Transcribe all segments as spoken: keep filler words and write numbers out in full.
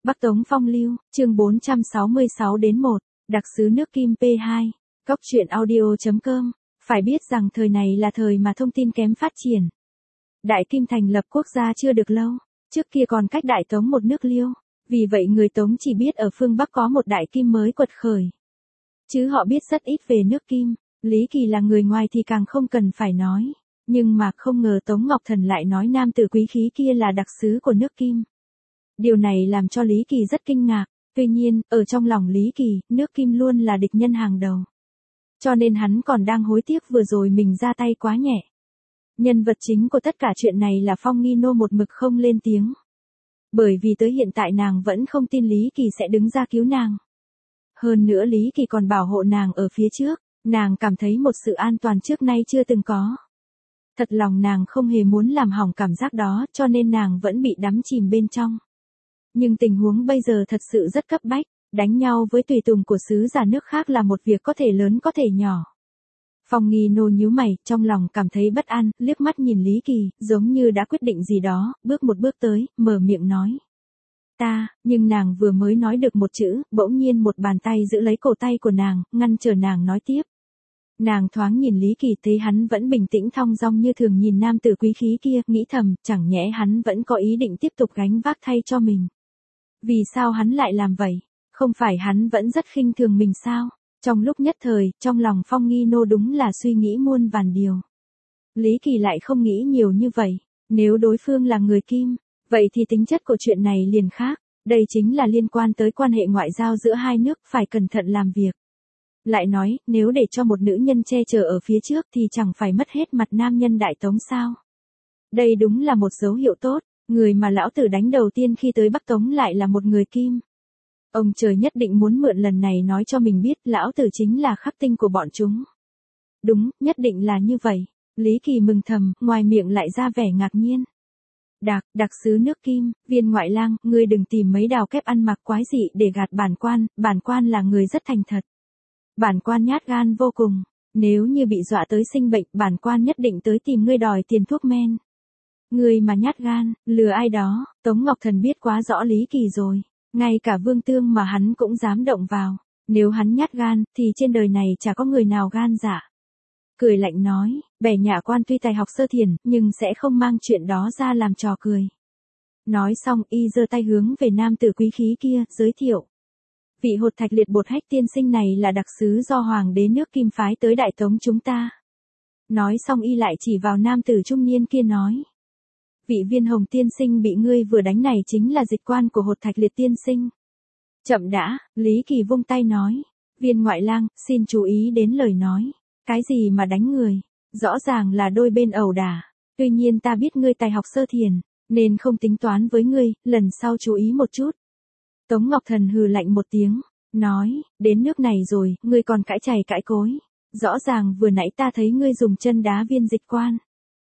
Bắc Tống Phong Lưu, chương bốn trăm sáu mươi sáu đến một, đặc sứ nước Kim pê hai, Cóc truyện audio chấm com. Phải biết rằng thời này là thời mà thông tin kém phát triển. Đại Kim thành lập quốc gia chưa được lâu, trước kia còn cách Đại Tống một nước Liêu, vì vậy người Tống chỉ biết ở phương Bắc có một Đại Kim mới quật khởi. Chứ họ biết rất ít về nước Kim, Lý Kỳ là người ngoài thì càng không cần phải nói. Nhưng mà không ngờ Tống Ngọc Thần lại nói nam tử quý khí kia là đặc sứ của nước Kim. Điều này làm cho Lý Kỳ rất kinh ngạc, tuy nhiên, ở trong lòng Lý Kỳ, nước Kim luôn là địch nhân hàng đầu. Cho nên hắn còn đang hối tiếc vừa rồi mình ra tay quá nhẹ. Nhân vật chính của tất cả chuyện này là Phong Nghi Nô một mực không lên tiếng. Bởi vì tới hiện tại nàng vẫn không tin Lý Kỳ sẽ đứng ra cứu nàng. Hơn nữa Lý Kỳ còn bảo hộ nàng ở phía trước, nàng cảm thấy một sự an toàn trước nay chưa từng có. Thật lòng nàng không hề muốn làm hỏng cảm giác đó, cho nên nàng vẫn bị đắm chìm bên trong. Nhưng tình huống bây giờ thật sự rất cấp bách, đánh nhau với tùy tùng của sứ giả nước khác là một việc có thể lớn có thể nhỏ. Phong Nghi Nô nhíu mày, trong lòng cảm thấy bất an, liếc mắt nhìn Lý Kỳ, giống như đã quyết định gì đó, bước một bước tới, mở miệng nói. Ta, nhưng nàng vừa mới nói được một chữ, bỗng nhiên một bàn tay giữ lấy cổ tay của nàng, ngăn trở nàng nói tiếp. Nàng thoáng nhìn Lý Kỳ thấy hắn vẫn bình tĩnh thong dong như thường nhìn nam tử quý khí kia, nghĩ thầm, chẳng nhẽ hắn vẫn có ý định tiếp tục gánh vác thay cho mình. Vì sao hắn lại làm vậy? Không phải hắn vẫn rất khinh thường mình sao? Trong lúc nhất thời, trong lòng Phong Nghi Nô đúng là suy nghĩ muôn vàn điều. Lý Kỳ lại không nghĩ nhiều như vậy. Nếu đối phương là người Kim, vậy thì tính chất của chuyện này liền khác. Đây chính là liên quan tới quan hệ ngoại giao giữa hai nước, phải cẩn thận làm việc. Lại nói, nếu để cho một nữ nhân che chở ở phía trước thì chẳng phải mất hết mặt nam nhân Đại Tống sao? Đây đúng là một dấu hiệu tốt, người mà lão tử đánh đầu tiên khi tới Bắc Tống lại là một người Kim. Ông trời nhất định muốn mượn lần này nói cho mình biết lão tử chính là khắc tinh của bọn chúng. Đúng, nhất định là như vậy. Lý Kỳ mừng thầm, ngoài miệng lại ra vẻ ngạc nhiên. Đặc, đặc sứ nước Kim, Viên ngoại lang, ngươi đừng tìm mấy đào kép ăn mặc quái dị để gạt bản quan, bản quan là người rất thành thật. Bản quan nhát gan vô cùng, nếu như bị dọa tới sinh bệnh, bản quan nhất định tới tìm ngươi đòi tiền thuốc men. Ngươi mà nhát gan, lừa ai đó, Tống Ngọc Thần biết quá rõ Lý Kỳ rồi, ngay cả Vương Tương mà hắn cũng dám động vào, nếu hắn nhát gan, thì trên đời này chả có người nào gan dạ. Cười lạnh nói, bẻ nhả quan tuy tài học sơ thiền, nhưng sẽ không mang chuyện đó ra làm trò cười. Nói xong y giơ tay hướng về nam tử quý khí kia, giới thiệu. Vị Hột Thạch Liệt Bột Hách tiên sinh này là đặc sứ do Hoàng đế nước Kim phái tới Đại Tống chúng ta. Nói xong y lại chỉ vào nam tử trung niên kia nói. Vị Viên Hồng tiên sinh bị ngươi vừa đánh này chính là dịch quan của Hột Thạch Liệt tiên sinh. Chậm đã, Lý Kỳ vung tay nói. Viên ngoại lang, xin chú ý đến lời nói. Cái gì mà đánh người? Rõ ràng là đôi bên ẩu đả. Tuy nhiên ta biết ngươi tài học sơ thiền, nên không tính toán với ngươi, lần sau chú ý một chút. Tống Ngọc Thần hừ lạnh một tiếng, nói, đến nước này rồi, ngươi còn cãi chày cãi cối. Rõ ràng vừa nãy ta thấy ngươi dùng chân đá viên dịch quan.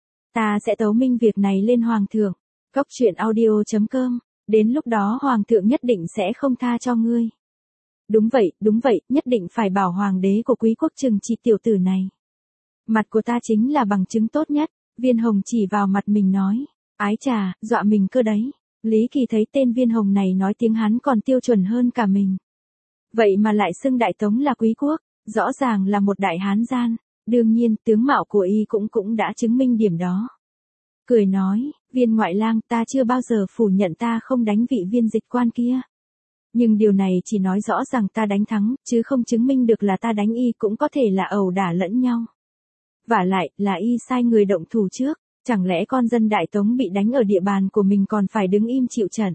Ta sẽ tấu minh việc này lên Hoàng thượng. Cóc truyện audio chấm com, đến lúc đó Hoàng thượng nhất định sẽ không tha cho ngươi. Đúng vậy, đúng vậy, nhất định phải bảo Hoàng đế của quý quốc trừng trị tiểu tử này. Mặt của ta chính là bằng chứng tốt nhất, Viên Hồng chỉ vào mặt mình nói, ái chà, dọa mình cơ đấy. Lý Kỳ thấy tên Viên Hồng này nói tiếng Hán còn tiêu chuẩn hơn cả mình. Vậy mà lại xưng Đại Tống là quý quốc, rõ ràng là một đại Hán gian, đương nhiên tướng mạo của y cũng cũng đã chứng minh điểm đó. Cười nói, Viên ngoại lang, ta chưa bao giờ phủ nhận ta không đánh vị viên dịch quan kia. Nhưng điều này chỉ nói rõ rằng ta đánh thắng, chứ không chứng minh được là ta đánh y, cũng có thể là ẩu đả lẫn nhau. Vả lại, là y sai người động thủ trước. Chẳng lẽ con dân Đại Tống bị đánh ở địa bàn của mình còn phải đứng im chịu trận?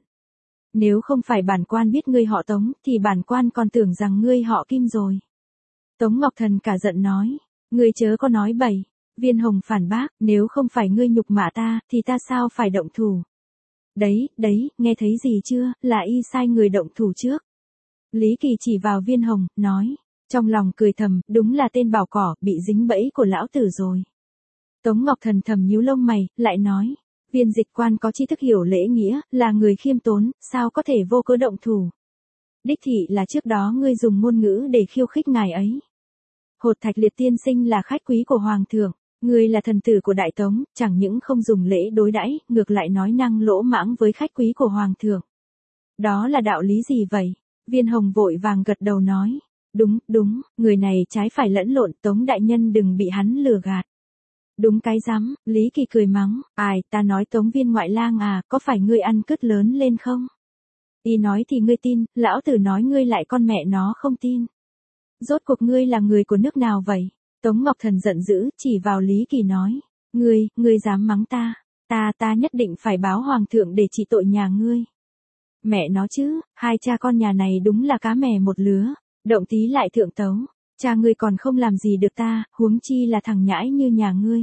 Nếu không phải bản quan biết ngươi họ Tống, thì bản quan còn tưởng rằng ngươi họ Kim rồi. Tống Ngọc Thần cả giận nói, ngươi chớ có nói bậy. Viên Hồng phản bác, nếu không phải ngươi nhục mạ ta, thì ta sao phải động thủ? Đấy, đấy, nghe thấy gì chưa, là y sai người động thủ trước. Lý Kỳ chỉ vào Viên Hồng, nói, trong lòng cười thầm, đúng là tên bảo cỏ, bị dính bẫy của lão tử rồi. Tống Ngọc Thần thầm nhíu lông mày, lại nói, viên dịch quan có tri thức hiểu lễ nghĩa, là người khiêm tốn, sao có thể vô cớ động thủ. Đích thị là trước đó ngươi dùng ngôn ngữ để khiêu khích ngài ấy. Hột Thạch Liệt tiên sinh là khách quý của Hoàng thượng, ngươi là thần tử của Đại Tống, chẳng những không dùng lễ đối đãi, ngược lại nói năng lỗ mãng với khách quý của Hoàng thượng. Đó là đạo lý gì vậy? Viên Hồng vội vàng gật đầu nói. Đúng, đúng, người này trái phải lẫn lộn, Tống đại nhân đừng bị hắn lừa gạt. Đúng cái rắm, Lý Kỳ cười mắng, ai, ta nói Tống viên ngoại lang à, có phải ngươi ăn cứt lớn lên không? Y nói thì ngươi tin, lão tử nói ngươi lại con mẹ nó không tin. Rốt cuộc ngươi là người của nước nào vậy? Tống Ngọc Thần giận dữ, chỉ vào Lý Kỳ nói, ngươi, ngươi dám mắng ta, ta ta nhất định phải báo hoàng thượng để trị tội nhà ngươi. Mẹ nó chứ, hai cha con nhà này đúng là cá mè một lứa, động tí lại thượng tấu, cha ngươi còn không làm gì được ta, huống chi là thằng nhãi như nhà ngươi.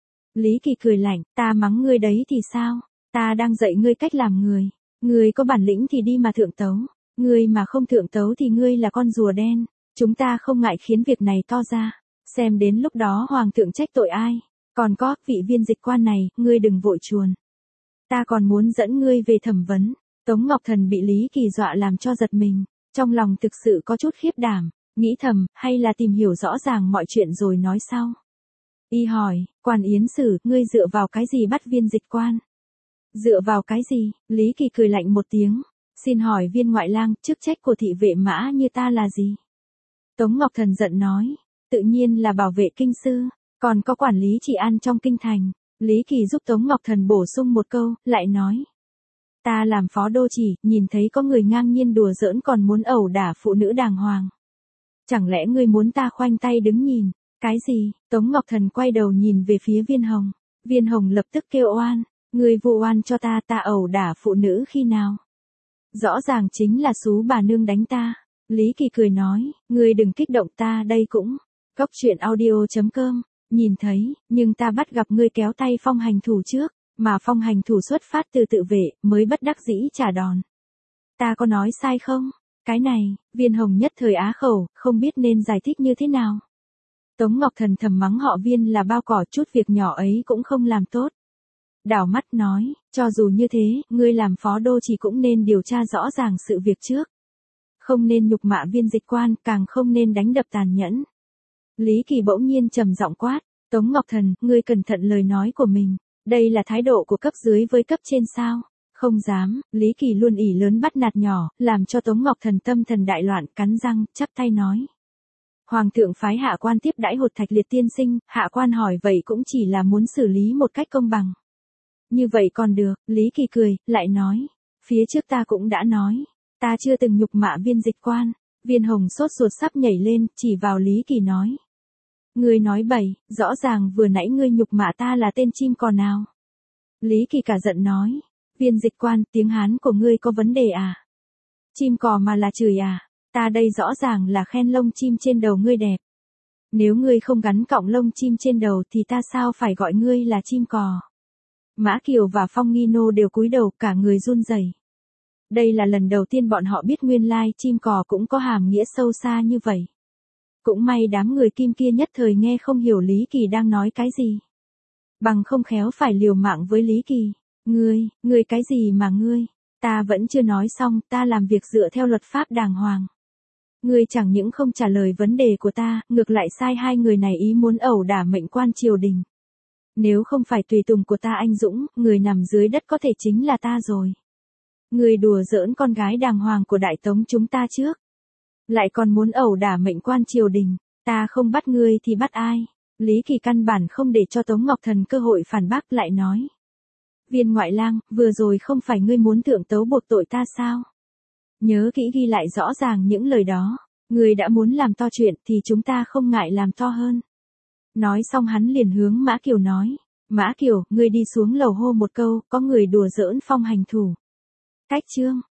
Lý Kỳ cười lạnh, ta mắng ngươi đấy thì sao, ta đang dạy ngươi cách làm người, ngươi có bản lĩnh thì đi mà thượng tấu, ngươi mà không thượng tấu thì ngươi là con rùa đen, chúng ta không ngại khiến việc này to ra, xem đến lúc đó hoàng thượng trách tội ai, còn có, vị viên dịch quan này, ngươi đừng vội chuồn. Ta còn muốn dẫn ngươi về thẩm vấn. Tống Ngọc Thần bị Lý Kỳ dọa làm cho giật mình, trong lòng thực sự có chút khiếp đảm, nghĩ thầm, hay là tìm hiểu rõ ràng mọi chuyện rồi nói sau. Y hỏi, quan yến sử, ngươi dựa vào cái gì bắt viên dịch quan? Dựa vào cái gì? Lý Kỳ cười lạnh một tiếng, xin hỏi viên ngoại lang, chức trách của thị vệ mã như ta là gì? Tống Ngọc Thần giận nói, tự nhiên là bảo vệ kinh sư, còn có quản lý trị an trong kinh thành. Lý Kỳ giúp Tống Ngọc Thần bổ sung một câu, lại nói. Ta làm phó đô chỉ, nhìn thấy có người ngang nhiên đùa giỡn còn muốn ẩu đả phụ nữ đàng hoàng. Chẳng lẽ ngươi muốn ta khoanh tay đứng nhìn? Cái gì? Tống Ngọc Thần quay đầu nhìn về phía Viên Hồng. Viên Hồng lập tức kêu oan. Ngươi vu oan cho ta, ta ẩu đả phụ nữ khi nào? Rõ ràng chính là xú bà nương đánh ta. Lý Kỳ cười nói, ngươi đừng kích động, ta đây cũng. Cốc truyện audio chấm com. Nhìn thấy, nhưng ta bắt gặp ngươi kéo tay phong hành thủ trước. Mà phong hành thủ xuất phát từ tự vệ, mới bất đắc dĩ trả đòn. Ta có nói sai không? Cái này, Viên Hồng nhất thời á khẩu, không biết nên giải thích như thế nào. Tống Ngọc Thần thầm mắng họ Viên là bao cỏ, chút việc nhỏ ấy cũng không làm tốt. Đảo mắt nói, cho dù như thế, ngươi làm phó đô chỉ cũng nên điều tra rõ ràng sự việc trước. Không nên nhục mạ viên dịch quan, càng không nên đánh đập tàn nhẫn. Lý Kỳ bỗng nhiên trầm giọng quát, Tống Ngọc Thần, ngươi cẩn thận lời nói của mình. Đây là thái độ của cấp dưới với cấp trên sao? Không dám, Lý Kỳ luôn ỷ lớn bắt nạt nhỏ, làm cho Tống Ngọc Thần tâm thần đại loạn, cắn răng, chắp tay nói. Hoàng thượng phái hạ quan tiếp đãi Hột Thạch Liệt tiên sinh, hạ quan hỏi vậy cũng chỉ là muốn xử lý một cách công bằng. Như vậy còn được, Lý Kỳ cười, lại nói. Phía trước ta cũng đã nói, ta chưa từng nhục mạ viên dịch quan. Viên Hồng sốt ruột sắp nhảy lên, chỉ vào Lý Kỳ nói. Ngươi nói bậy, rõ ràng vừa nãy ngươi nhục mạ ta là tên chim cò nào. Lý Kỳ cả giận nói, viên dịch quan, tiếng Hán của ngươi có vấn đề à? Chim cò mà là chửi à? Ta đây rõ ràng là khen lông chim trên đầu ngươi đẹp. Nếu ngươi không gắn cọng lông chim trên đầu thì ta sao phải gọi ngươi là chim cò? Mã Kiều và Phong Nghi Nô đều cúi đầu, cả người run rẩy. Đây là lần đầu tiên bọn họ biết nguyên lai chim cò cũng có hàm nghĩa sâu xa như vậy. Cũng may đám người Kim kia nhất thời nghe không hiểu Lý Kỳ đang nói cái gì. Bằng không khéo phải liều mạng với Lý Kỳ. Ngươi, ngươi cái gì mà ngươi? Ta vẫn chưa nói xong, ta làm việc dựa theo luật pháp đàng hoàng. Ngươi chẳng những không trả lời vấn đề của ta, ngược lại sai hai người này ý muốn ẩu đả mệnh quan triều đình. Nếu không phải tùy tùng của ta anh Dũng, người nằm dưới đất có thể chính là ta rồi. Ngươi đùa giỡn con gái đàng hoàng của Đại Tống chúng ta trước. Lại còn muốn ẩu đả mệnh quan triều đình, ta không bắt ngươi thì bắt ai? Lý Kỳ căn bản không để cho Tống Ngọc Thần cơ hội phản bác, lại nói. Viên ngoại lang, vừa rồi không phải ngươi muốn thượng tấu buộc tội ta sao? Nhớ kỹ ghi lại rõ ràng những lời đó, ngươi đã muốn làm to chuyện thì chúng ta không ngại làm to hơn. Nói xong hắn liền hướng Mã Kiều nói, Mã Kiều, ngươi đi xuống lầu hô một câu, có người đùa giỡn phong hành thủ. Cách chương.